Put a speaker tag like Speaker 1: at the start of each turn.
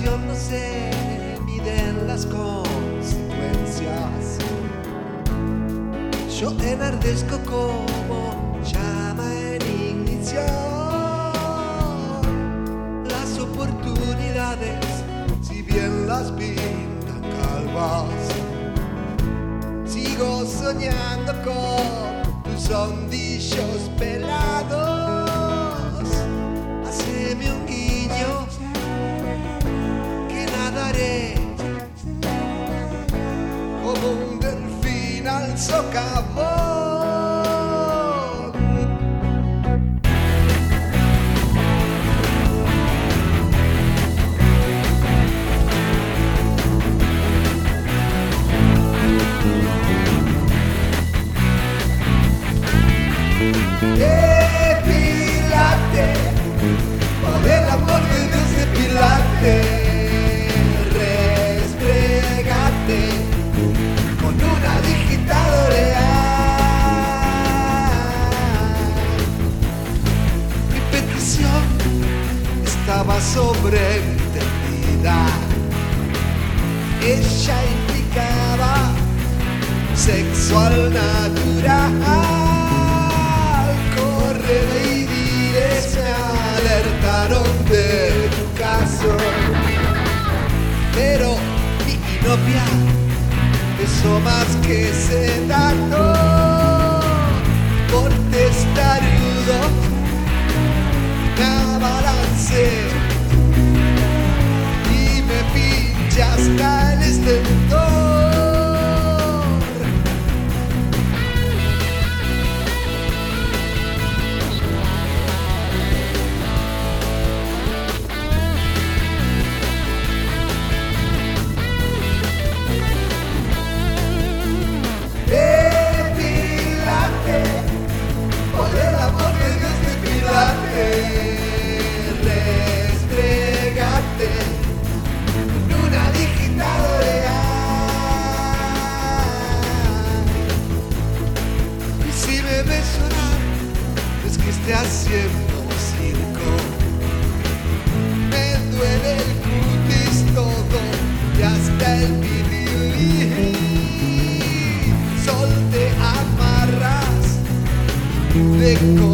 Speaker 1: pasión no se mide en las consecuencias. Yo enardezco como llama en ignición. Las oportunidades, si bien las pintan calvas, sigo soñando con tus ondillos pelados. Haceme un guiño que nadaré como un delfín al socavón. Depilate, por el amor de Dios, depilate, restregate con una digitadora. Mi petición estaba sobreentendida. Ella implicaba sexo al natural. Correde y Dires me alertaron de tu caso, pero mi inopia pesó más que sedato. Por testarudo me abalancé y me pinché hasta el estentor. Restregate en una digitadora. Y si me ves llorar, es que esté haciendo circo. Me duele el cutis todo y hasta el viril. Sol te amarras de